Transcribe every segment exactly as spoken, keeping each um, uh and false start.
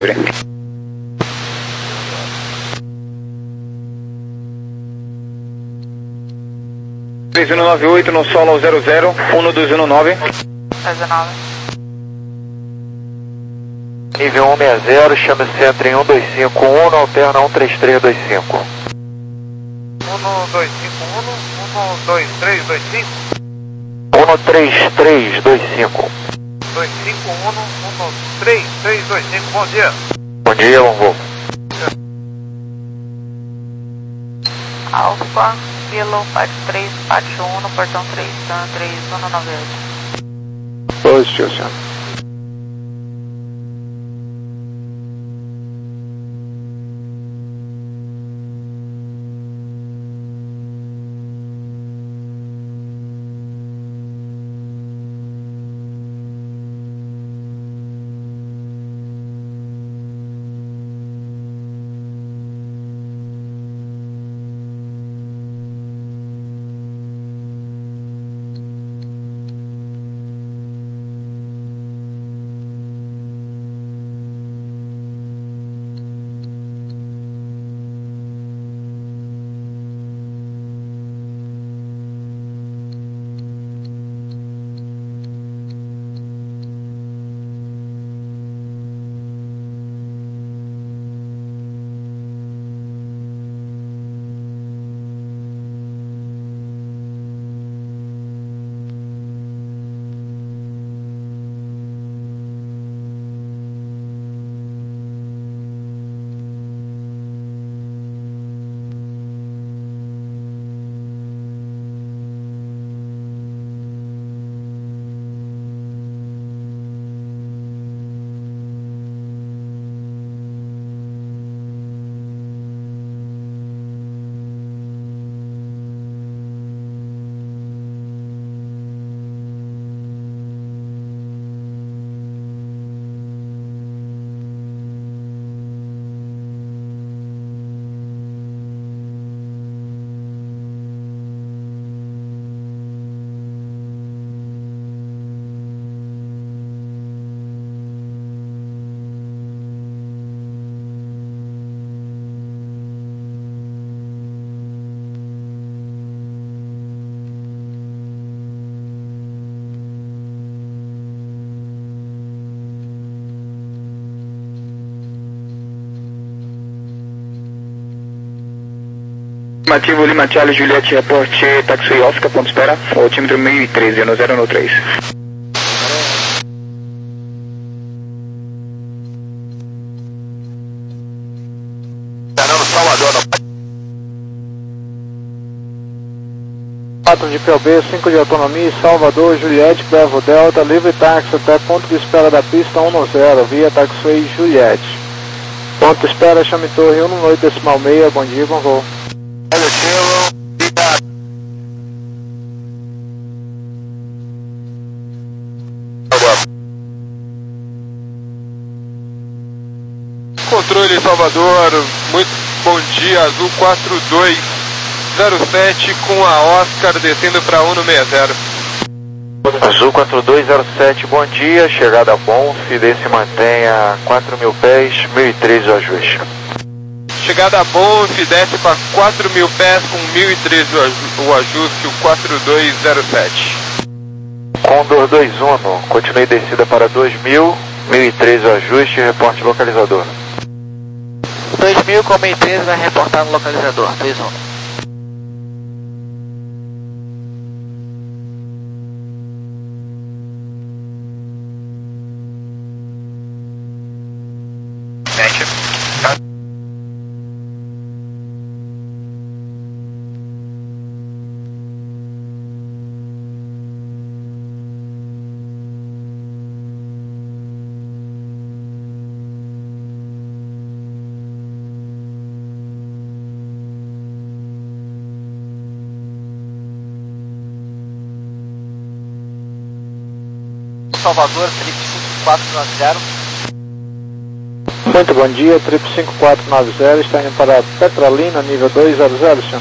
três um nove oito no solo zero zero, um dois um nove. dezenove. Nível um seis zero, chama centro em um dois cinco um, alterna um três três dois cinco. um dois cinco um, um dois três dois cinco. um três três dois cinco. dois cinco um, um três três dois cinco, bom dia. Bom dia, bom voo. Alfa, Kilo, Pátio três, Pátio um, no portão três, Tan três um nove oito. Positivo, senhor. Afirmativo, Lima Charlie, Juliette, reporte, taxi Oscar, ponto espera, altímetro mil e treze, no zero no três. Fernando Salvador, quatro de P O B, cinco de autonomia, Salvador, Juliette, Bravo Delta, livre táxi até ponto de espera da pista um zero, via taxiway Juliette. Ponto de espera, chame torre um oito decimal seis, bom dia, bom voo. Controle Salvador, muito bom dia, Azul quatro dois zero sete com a Oscar descendo para um no seis zero. Azul quatro dois zero sete, bom dia, chegada bom, Fidei se mantenha quatro mil pés, mil e treze o ajuste. Chegada bom, desce para quatro mil pés com mil e treze o ajuste, o quatro dois zero sete. Condor dois um, continue descida para dois mil, mil e treze o ajuste, reporte localizador. dois mil com mil e treze vai reportar no localizador, dois um. Salvador, trip cinco quatro nove zero. Muito bom dia, trip cinco quatro nove zero, está indo para Petrolina, nível dois zero zero, senhor.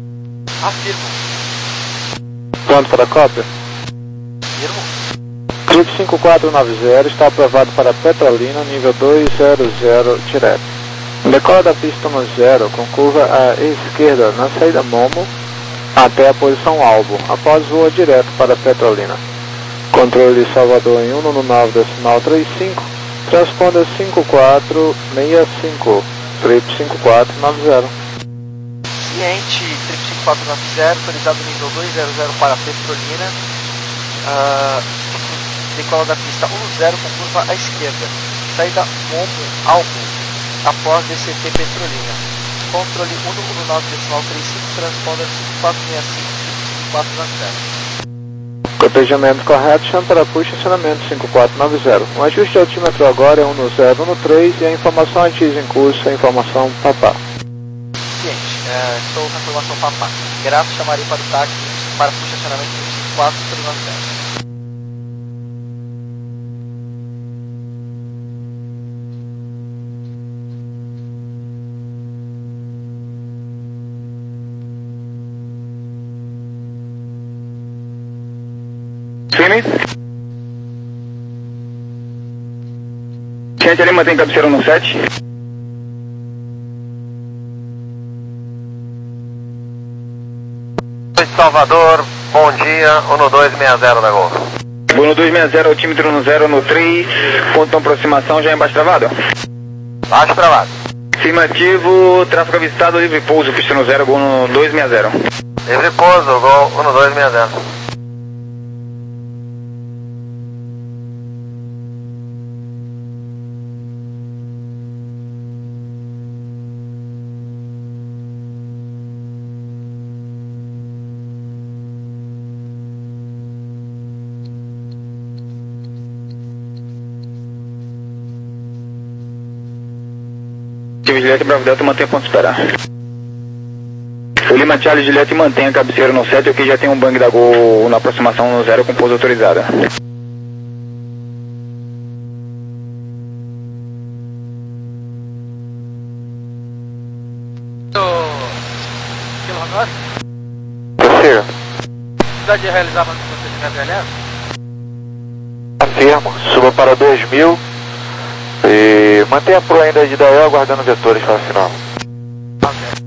Afirmo. Pronto para a cópia? Afirmo. Felipe cinco quatro nove zero está aprovado para Petrolina, nível dois zero zero direto. Decola da pista no zero com curva à esquerda na saída Momo até a posição alvo, após voa direto para Petrolina. Controle Salvador em cento e nove decimal trinta e cinco, transponder cinco quatro seis cinco, Felipe cinco quatro nove zero. Ciente, Felipe cinco quatro nove zero, autorizado nível dois zero zero para Petrolina. Uh, decola da pista um zero com curva à esquerda, saída Momo alvo, após D C T Petrolina. Controle cento e nove decimal trinta e cinco, transponder cinco quatro seis cinco, cinco quatro nove zero. Cotejamento correto, chama para push, acionamento cinco quatro nove zero. O ajuste de altímetro agora é um zero um três e a informação antes em curso é a informação papá. Ciente, uh, estou com a informação papá. Grato, chamarei para o táxi para push, acionamento cinco quatro nove zero. Firme. Ciente ali, mantém cabeceira no sete. Salvador, bom dia, um dois seis zero da Gol. Bono dois seis zero, altímetro no zero no três, ponto de aproximação já embaixo travado. Baixo travado. Afirmativo, tráfego avistado, livre pouso, pista no zero, Gol no dois seis zero. Livre pouso, Gol um dois seis zero. Juliette Bravo Delta, mantém ponto de espera. O Lima Charlie Juliette mantém a cabeceira no sete, aqui já tem um bang da Gol na aproximação no zero com pouso autorizada. Kilo Honor, Prossiga. precisa de realizar mais um procedimento elétrico? Afirmo, suba para dois mil e mantenha a pro ainda de Dael aguardando vetores para o final. Ok.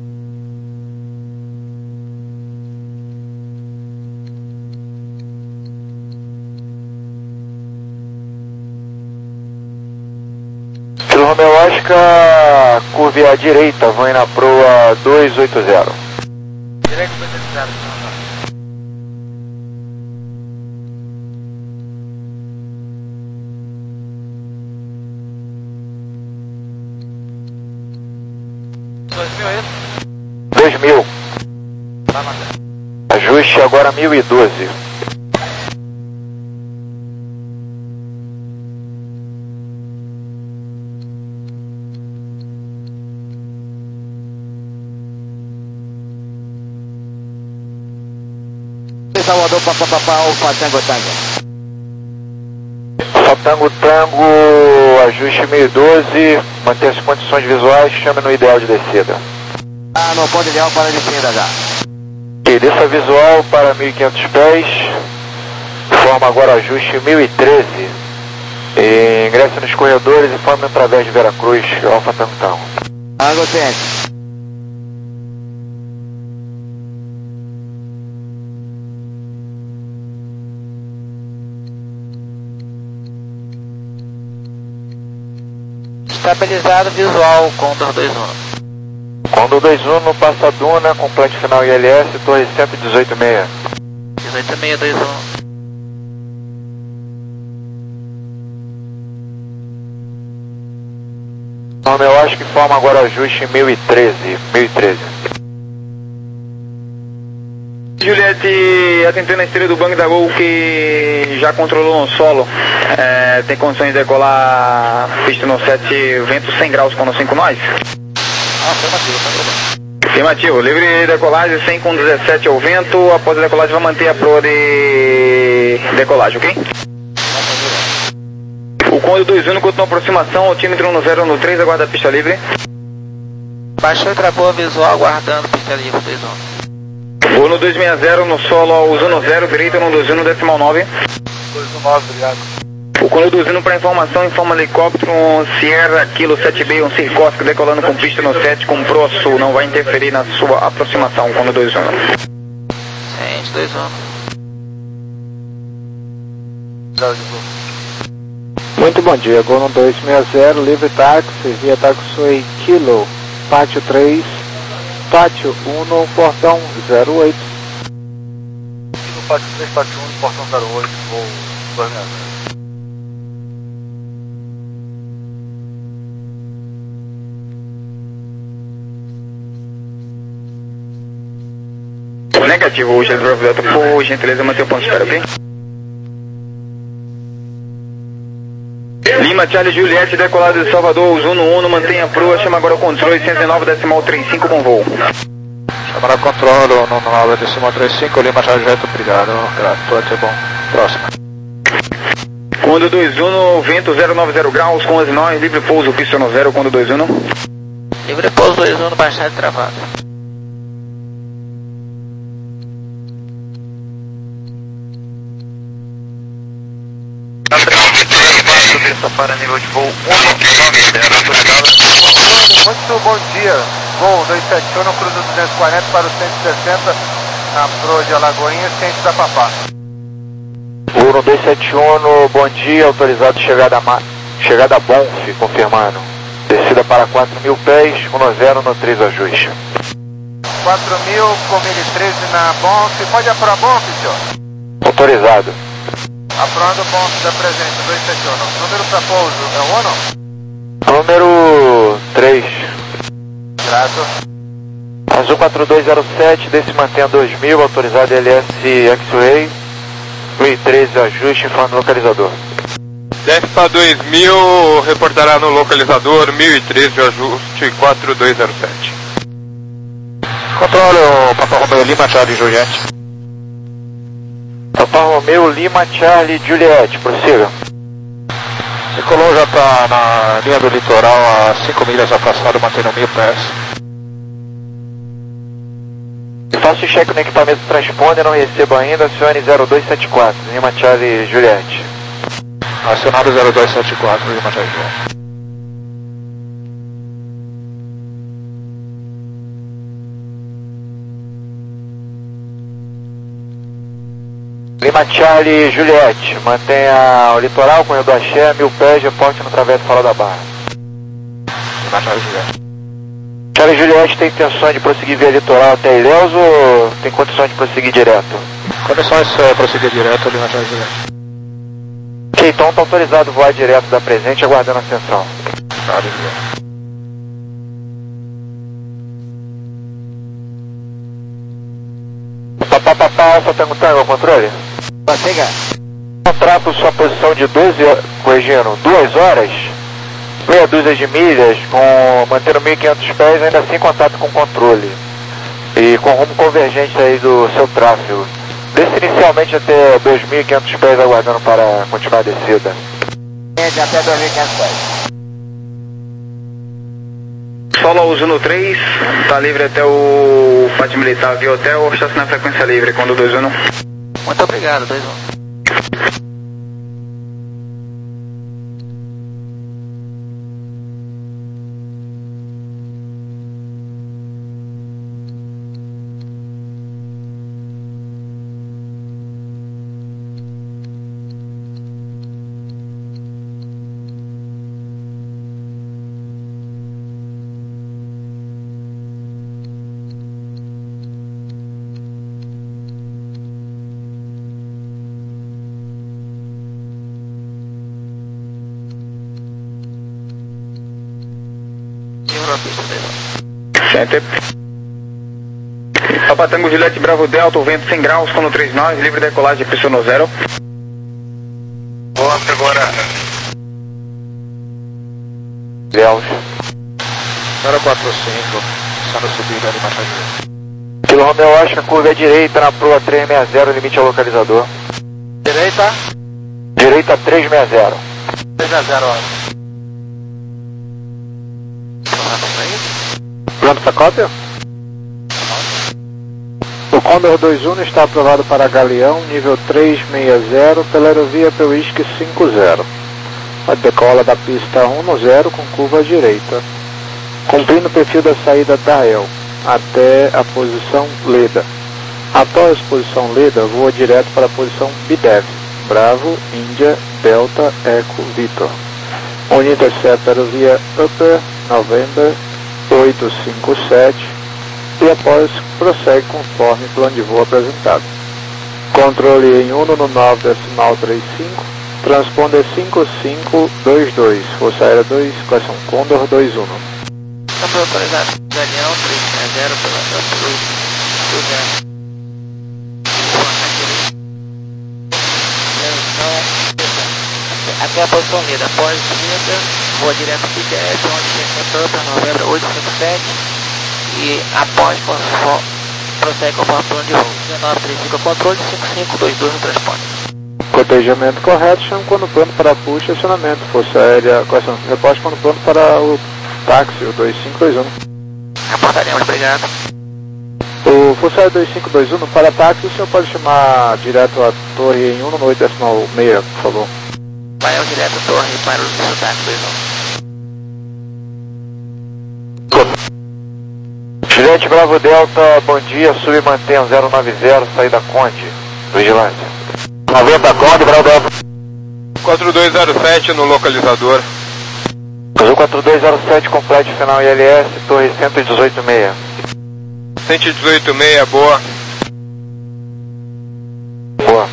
Kilo Romeo Oscar, curve à direita, vão na proa dois oito zero. Direito dois oito zero, Kilo Honor. dois mil é isso? dois mil. Vai mandar. Ajuste agora mil e doze. Salvador, papapá, Alfa, Tango, Tango. Só Tango Tango, ajuste mil e doze, mantenha as condições visuais, chame no ideal de descida. Ah, no ponto ideal para a descida já. Ok, desça visual para mil e quinhentos pés, forma agora ajuste mil e treze, e ingresse nos corredores e forme através de Veracruz, Alfa Tango Tango. Tango, ciente. Estabilizado visual, Condor dois um. Condor dois um no Passa Duna, complete final I L S, torre cento e dezoito seis. dezoito seis dois um. Nome eu acho que forma agora ajuste mil e treze. mil e treze. Juliette, atentando a estrela do Bang da Gol que já controlou no solo, é, tem condições de decolar pista no sete, vento cem graus com no cinco nós? Ah, afirmativo, tá tudo. Afirmativo, livre decolagem, cem com dezessete ao vento, após a decolagem vai manter a proa de decolagem, ok? O Condor dois um continua a aproximação, altímetro no zero no três, aguarda a pista livre. Baixou e trapou a visual, aguardando pista livre dois um. Vou no dois seis zero, no solo ao uso no zero, direito no dois um no decimal nove. dois um nove, obrigado. Quando dois para informação, informa helicóptero um Sierra Kilo sete B, um Circósco decolando com pista no sete com Pro Sul, não vai interferir na sua aproximação quando dois um. Ciente, dois um. Muito bom dia, Gol dois seis zero, livre táxi, via taxiway Kilo, pátio três, pátio um, portão zero oito. Kilo, pátio três, pátio um, portão zero oito, voo dois seis zero. Negativo, o Charlie Bravo Delta, por gentileza, manter o ponto de espera, ok? Lima, Charlie, Juliette, decolado de Salvador, Zuno um, mantenha a proa, chama agora o controle, cento e nove, decimal trinta e cinco, bom voo. Chama o controle, cento e nove, decimal trinta e cinco, Lima, Charlie, Juliette, obrigado, grato, é bom. Próxima. Quando dois um, vento zero nove zero graus, com as nós, livre pouso, pista no zero, quando dois um. Livre pouso dois um, baixado travado. Para nível de voo um nove zero, autorizado. Muito bom dia, voo dois sete um, cruza duzentos e quarenta para o cento e sessenta, na proa de Alagoinhas, ciente da Papá. Voo dois sete um, bom dia, autorizado chegada a, ma... chegada a Bonf, confirmando. Descida para quatro mil pés, um zero no três ajuste. quatro mil, com mil e treze na Bonf, pode apurar Bonf, senhor? Autorizado. Apurando o ponto da presença, dois sete um. Número para pouso é o um ou não? Número três. Grato. Azul quatro dois zero sete, desse mantém a dois mil, autorizado L S X-Ray. mil e treze, ajuste, falando localizador. Desce para dois mil, reportará no localizador, mil e treze, ajuste quatro dois zero sete. Controle, o Papa Romeo Lima, Charlie, Juliette. Papa Romeo, Lima, Charlie, Juliette, prossiga. Decolou, já está na linha do litoral a cinco milhas afastado, mantendo mil pés. Faço o cheque no equipamento transponder, não recebo ainda, acione zero dois sete quatro, Lima, Charlie, Juliette. Acionado zero dois sete quatro, Lima, Charlie, Juliette. Lima, Charlie, Juliette, mantenha o litoral, corredor Axé, mil pés, reporte no travesso Fala da Barra. Lima, Charlie, Juliette. Charlie, Juliette, tem intenção de prosseguir via litoral até Ilhéus ou tem condições de prosseguir direto? Condições é prosseguir direto, Lima, Charlie, Juliette. Ok, então está autorizado a voar direto da presente, aguardando a ascensão. Charlie, Juliette. Papá, papá, Alfa Tango Tango, ao controle? Prossiga. Contrato sua posição de doze, corrigindo, duas horas, meia dúzia de milhas, com, mantendo mil e quinhentos pés, ainda sem contato com o controle. E com rumo convergente aí do seu tráfego. Desce inicialmente até dois mil e quinhentos pés, aguardando para continuar a descida. Até dois mil e quinhentos pés. Solo uso no três, tá livre até o pátio militar via hotel, estaciona na frequência livre quando dois um. Muito obrigado, dois um. Center. Papa Tango Juliette Bravo Delta, o vento cem graus, quando três nós, livre decolagem, pista no zero. Volta agora. Ilhéus. zero quatro cinco, está no subida ali, Machado. Kilo Romeo Oscar, curva à direita na proa trezentos e sessenta, limite ao localizador. Direita. Direita trezentos e sessenta. três a zero, ó. Pronto para cópia? O Condor dois um está aprovado para Galeão, nível trezentos e sessenta, pela aerovia Pewisque cinco zero. decola da pista um zero com curva à direita, cumprindo o perfil da saída da E L até a posição Leda. Após a posição Leda, voa direto para a posição B D E V, Bravo, Índia, Delta, Eco, Victor, onde intercepta a aerovia Upper November oito cinco sete e após prossegue conforme plano de voo apresentado. Controle em Uno no nove decimal trinta e cinco, transponder cinco cinco dois dois, Força Aérea dois, equação Condor dois um. Campo autorizado, Galeão três seis zero pela Upper zero. Até a posição Leda, após Leda, voa direto para o B D E V, onde intercepta para novembro oito cinco sete e após prossegue conforme plano de voo. dezenove trinta e cinco controle, cinco cinco dois dois no transponder. Cotejamento correto, chama quando plano para push e acionamento. Força Aérea, correção, reporte quando plano para o táxi, o dois cinco dois um. Reportaremos, obrigado. O Força Aérea dois cinco dois um, para táxi, o senhor pode chamar direto a torre em um no oito decimal seis, por favor. Vai ao direto torre para o sotaque dois um. Juliette Bravo Delta, bom dia, sub e mantenha zero nove zero, saída Conde, vigilância. noventa Conde, Bravo Delta. quatro dois zero sete no localizador. Azul quatro dois zero sete, complete final I L S, torre cento e dezoito seis. cento e dezoito seis, boa. Boa.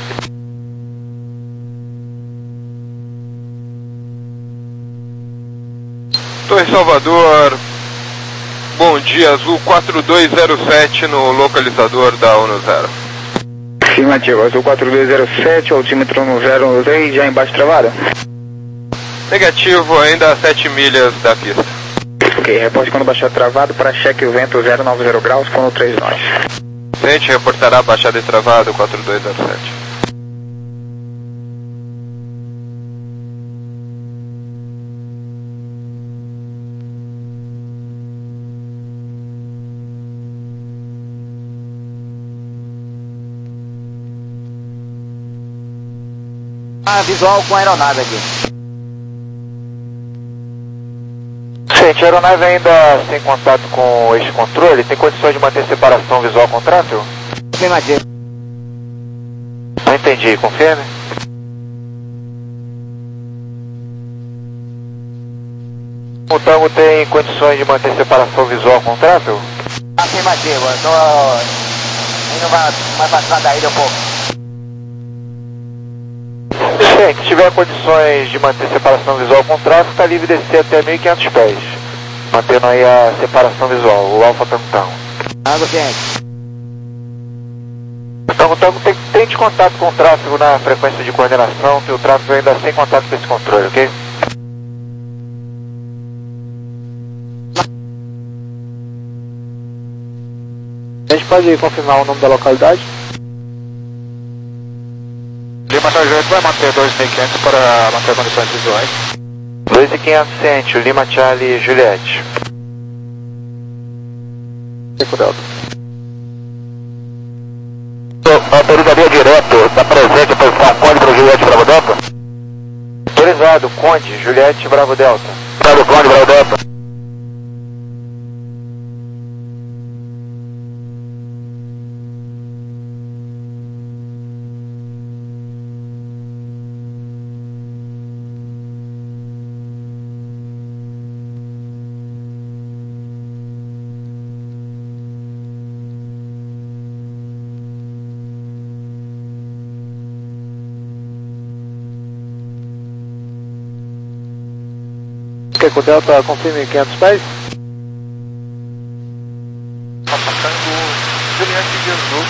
Torre Salvador, bom dia, Azul quatro dois zero sete no localizador da Uno zero. Afirmativo, Azul quatro dois zero sete, altímetro no zero três, já embaixo travada? Negativo, ainda a sete milhas da pista. Ok, reporte quando baixar travado para cheque o vento zero nove zero graus, quando três nós. Frente reportará baixada e travado quatro dois zero sete. Ah, visual com a aeronave aqui. Gente, a aeronave ainda sem contato com este controle, tem condições de manter separação visual com tráfego? Afirmativo. Não entendi, confirme. O Tango tem condições de manter separação visual com tráfego? Afirmativo, eu tô indo mais, mais pra trás da ilha um pouco. Gente, se tiver condições de manter separação visual com tráfego, está livre de descer até mil e quinhentos pés, mantendo aí a separação visual, o Alfa Tango Tango. Água, gente. O Tango Tango tem, tem de contato com o tráfego na frequência de coordenação, que o tráfego ainda sem contato com esse controle, ok? A gente pode confirmar o nome da localidade? Lima Tarjante vai manter dois mil e quinhentos para manter condições visuais. dois mil e quinhentos ciente, Lima Charlie Juliette. Eco Delta. Autorizaria direto, da presente posição Conde para Juliette Bravo Delta? Autorizado, Conde, Juliette Bravo Delta. Autorizado, Conde Bravo Delta. Eco Delta, confirme quinhentos pés. Juliette de Azul.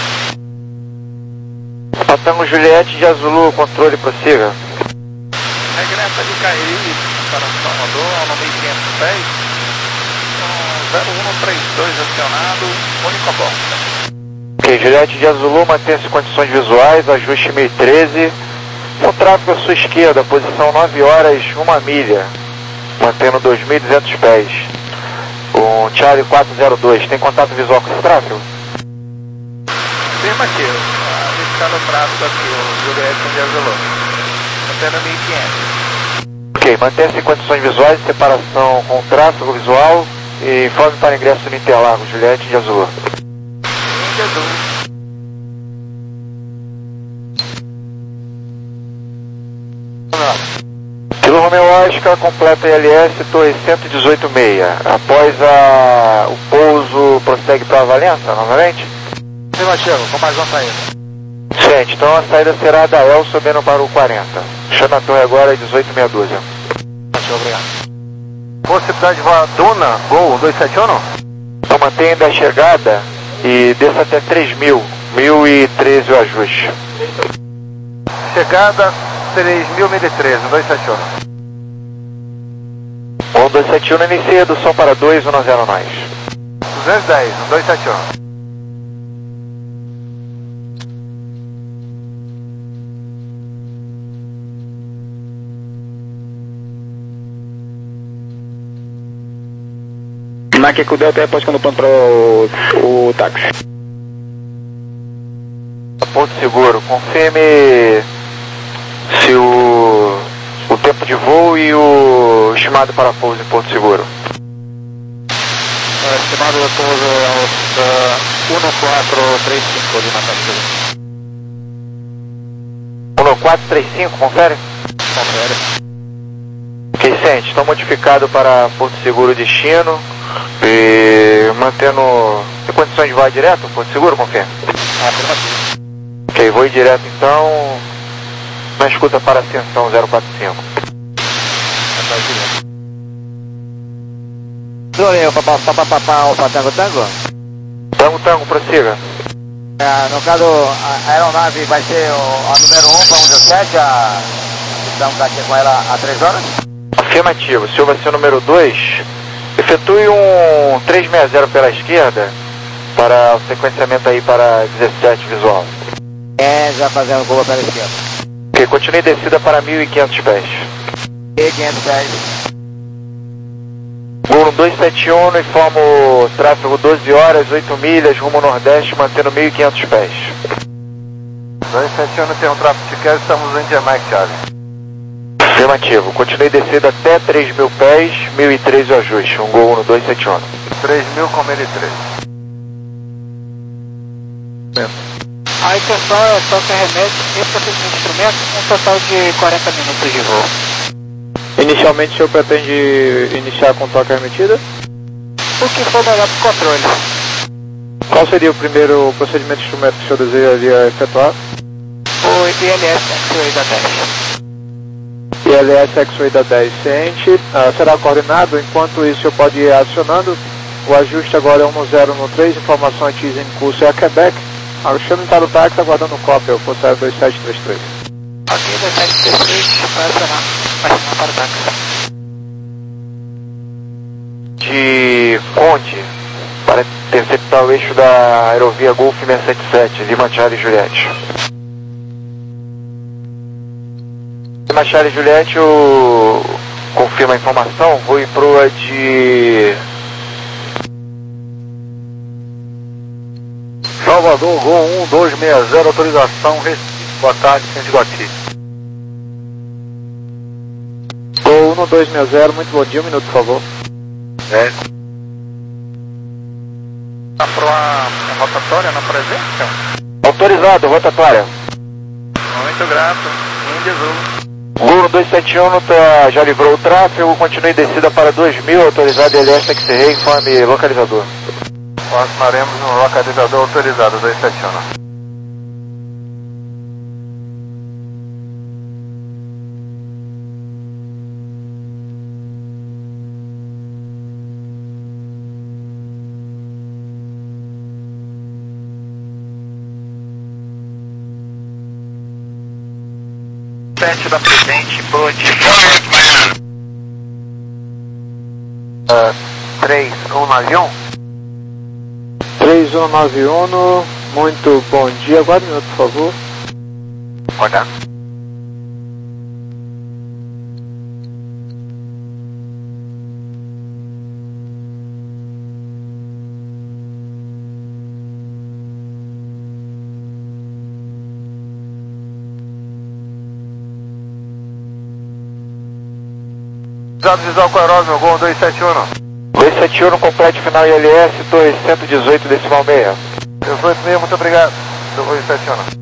Patango Juliette de Azulu, controle, prossiga. Regressa de Caí para Salvador, ao mil e quinhentos pés. zero um três dois acionado, único a bordo. Ok, Juliette de Azulu, mantém-se condições visuais, ajuste mil e treze. Com tráfego à sua esquerda, posição nove horas, uma milha. Mantendo dois mil e duzentos pés. Um Charlie quatro zero dois, tem contato visual com esse tráfego? Afirmativo. Está no tráfego aqui, o Juliette de Azul. Mantendo mil e quinhentos. Ok, mantenha-se em condições visuais de separação com o tráfego visual e informe para ingresso no Interlagos, Juliette de Azul. Índia Azul. Kilo Romeo Oscar, completa I L S, torre cento e dezoito ponto seis. Após a, o pouso, prossegue para Valença, novamente? Afirmativo, com mais uma saída. Gente, então a saída será da El subindo para o quarenta. Chama a torre agora dezoito meia dúzia. Obrigado. Possibilidade de Duna, Gol dois sete um? Então mantenha ainda a chegada e desça até três mil. mil e treze o ajuste. Chegada três mil e treze, dois sete um. Bom, dois sete um inicia redução para dois um zero nós. duzentos e dez, dois sete um. Mac com o Delta é quando pronto para o, o táxi. Ponto seguro, confirme se o, o tempo de voo e o estimado para pouso em Porto Seguro. Uh, estimado de pouso é uh, um quatro três cinco de Natal. um quatro três cinco, confere? Confere. Ok, sente, estão modificado para Porto Seguro destino e mantendo em condições de voar direto, Porto Seguro, confere? Afirmativo. Ok, vou ir direto então, na escuta para ascensão zero quatro cinco. Floreu, papapá, Alfa Tango Tango? Tango, tango, prossiga. É, no caso, a aeronave vai ser o, a número um para um sete, a... estamos aqui com ela há três horas? Afirmativo, o senhor vai ser o número dois. Efetue um trezentos e sessenta pela esquerda para o sequenciamento aí para dezessete visual. É, já fazendo curva pela esquerda. Ok, continue descida para mil e quinhentos pés. mil e quinhentos pés. Gol dois sete um, informa o tráfego doze horas, oito milhas, rumo nordeste, mantendo mil e quinhentos pés. dois sete um tem um tráfego de queda, estamos em Jamaica, Charlie. Afirmativo, continue descida até três mil pés, mil e treze o ajuste, um Gol no dois sete um. três mil com mil e treze. A intenção é só que remete esse procedimento de instrumento um total de quarenta minutos de voo. Inicialmente o senhor pretende iniciar com toque remetida? O que for melhor para o controle. Qual seria o primeiro procedimento de instrumento que o senhor desejaria efetuar? O I L S X-Ray da dez. I L S X-Ray da dez ciente, uh, será coordenado, enquanto isso o senhor pode ir acionando. O ajuste agora é um zero no três, informação antes em curso é a Quebec. Ah, o chame está no táxi aguardando cópia, o Força dois sete três três. Ok, dois sete três três, vai acionar. Vai acionar para o táxi. De Conde, para interceptar o eixo da aerovia Golf seiscentos e setenta e sete, Lima Charlie Juliette. Lima Charlie Juliette, o... confirma a informação, vou ir proa de... Salvador, Gol um dois seis zero, autorização Recife. Boa tarde, Centro Guati. Gol um dois seis zero, muito bom dia, um minuto por favor. É. Tá para uma rotatória na presença? Autorizado, rotatória. Muito grato. Índia Azul. Gol dois sete um, tá, já livrou o tráfego, continue descida para dois mil, autorizado L S X-Ray, informe localizador. Continuaremos no localizador autorizado dois sete um. Sete da presente, boa de uh, três um no avião. três um nove um, muito bom dia, aguarde um minuto por favor. Olha. Atualizado visual com aeródromo, Gol dois sete um. dois sete um, complete final I L S, torre cento e dezoito decimal meia. dezoito meia, muito obrigado. dois sete um.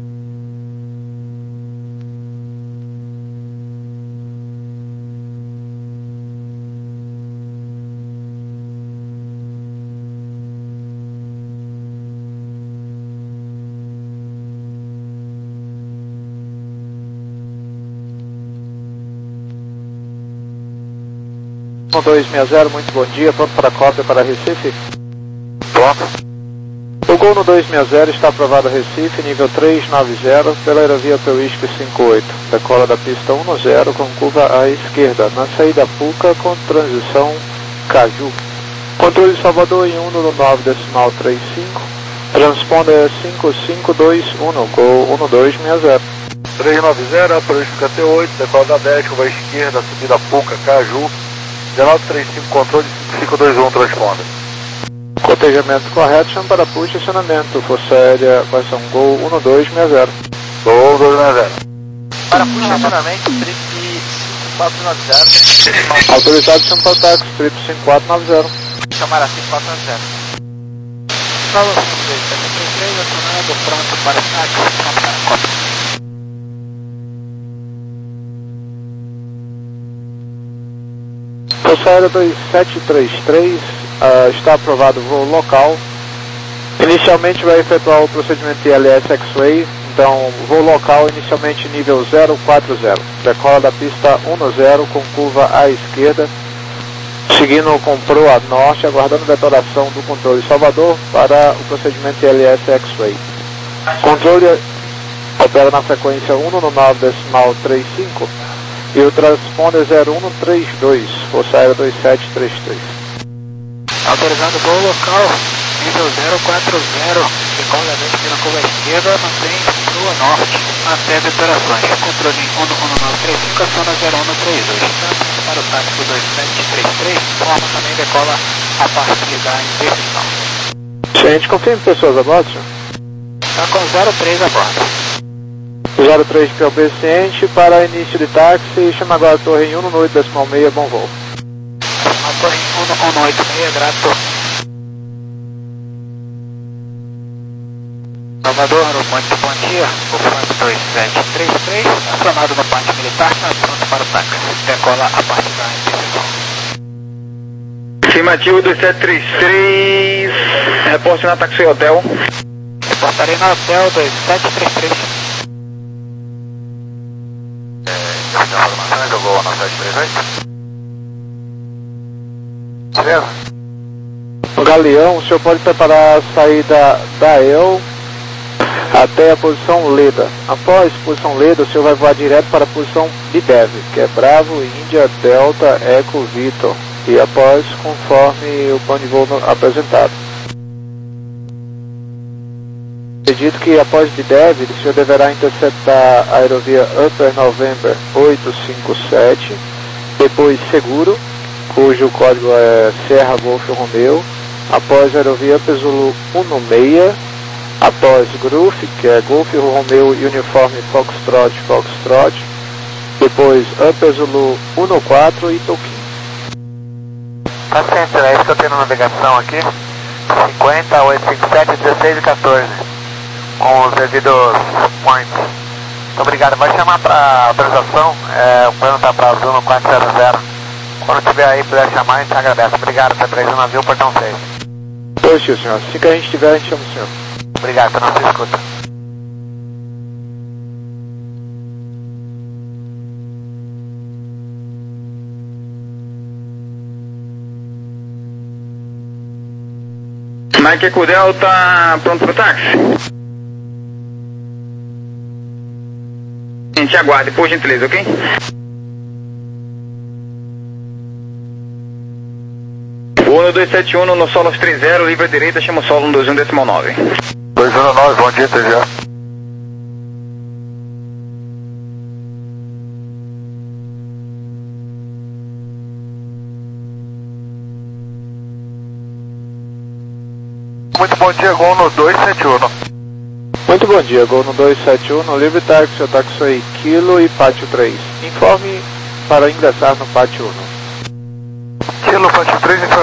um dois seis zero, muito bom dia, pronto para cópia para Recife? Pronto. O Gol no dois seis zero está aprovado a Recife, nível três nove zero, pela aerovia Pewisque cinco oito. Decola da pista um zero com curva à esquerda, na saída Puca com transição Caju. Controle Salvador em um no nove decimal trinta e cinco, transponder cinco cinco dois um, Gol um dois seis zero. três nove zero, Pewisque T oito, decola da dez, curva à esquerda, subida Puca, Caju. dezenove trinta e cinco, controle cinco cinco dois um, transponder. Cotejamento correto, chama para push e acionamento. Força Aérea, Equação Gol um dois seis zero. Gol dois seis zero. Para push e acionamento, trip cinco quatro nove zero. Autorizado, chama para o táxi, trip cinco quatro nove zero. Chamar a cinco quatro nove zero. Salve, setenta e três, acionado, pronto para táxi, pronto para cópia. Força Aérea dois sete três três, uh, está aprovado o voo local. Inicialmente vai efetuar o procedimento I L S X-Ray, então voo local inicialmente nível zero quatro zero. Decola da pista um zero com curva à esquerda, seguindo com proa norte, aguardando detonação do controle Salvador para o procedimento I L S X-Ray. Controle opera na frequência um no nove decimal trinta e cinco. E o transponder zero um três dois, Força Aérea dois sete três três. Autorizado voo local, nível zero quatro zero, decola da vez pela curva esquerda, mantém proa norte até detonações. Controle um um nove três cinco, aciona zero um três dois. Para o táxi dois sete três três, forma também decola a partir da interdição. Gente, confirme pessoas a bordo, senhor? Está com zero três a bordo. zero três P O B ciente para início de táxi, chama agora a torre em um no oito decimal meia, bom voo. A torre um no oito seis, grato. Salvador, no ponte de bom dia, o F A M dois sete três três, acionado no ponte militar, está pronto para o táxi. Decola a partir da interdição. Afirmativo dois sete três três, reporte na táxi hotel. Reportarei no hotel dois sete três três. Jogou na sete três oito. Beleza? O Galeão, o senhor pode preparar a saída da E L até a posição Leda. Após a posição Leda, o senhor vai voar direto para a posição B D E V, que é Bravo, Índia, Delta, Eco, Vitor. E após, conforme o plano de voo apresentado. Acredito que após B D E V, o senhor deverá interceptar a aerovia Upper November oito cinco sete, depois Seguro, cujo código é Serra Golf Romeo, após a aerovia Upper Zulu um seis, após Gruf, que é Golf Romeo Uniforme Foxtrot Foxtrot, depois Upper Zulu um quatro e Toquinho. Paciente, é isso que eu tenho na navegação aqui, cinquenta, oito cinco sete, dezesseis e quatorze. Com os devidos points. Muito obrigado. Vai chamar para autorização, é, o plano está para Azul no quatro zero zero. Quando tiver aí, puder chamar, a gente agradece. Obrigado, P três um navio, portão seis. Poxa, senhor. Assim que a gente tiver, a gente chama o senhor. Obrigado, pela nossa escuta. Mike Eco Delta, pronto para o táxi? A gente aguarde, por gentileza, ok? Voo no dois sete um no solo três zero, livre à direita, chama o solo no dois um decimal nove. dois um nove, bom dia, T G A. Muito bom dia, Gol no dois sete um. Muito bom dia, Gol no dois sete um, no livre táxi, o táxi aí, Kilo e Pátio três. Informe para ingressar no Pátio um. Kilo, Faixa três,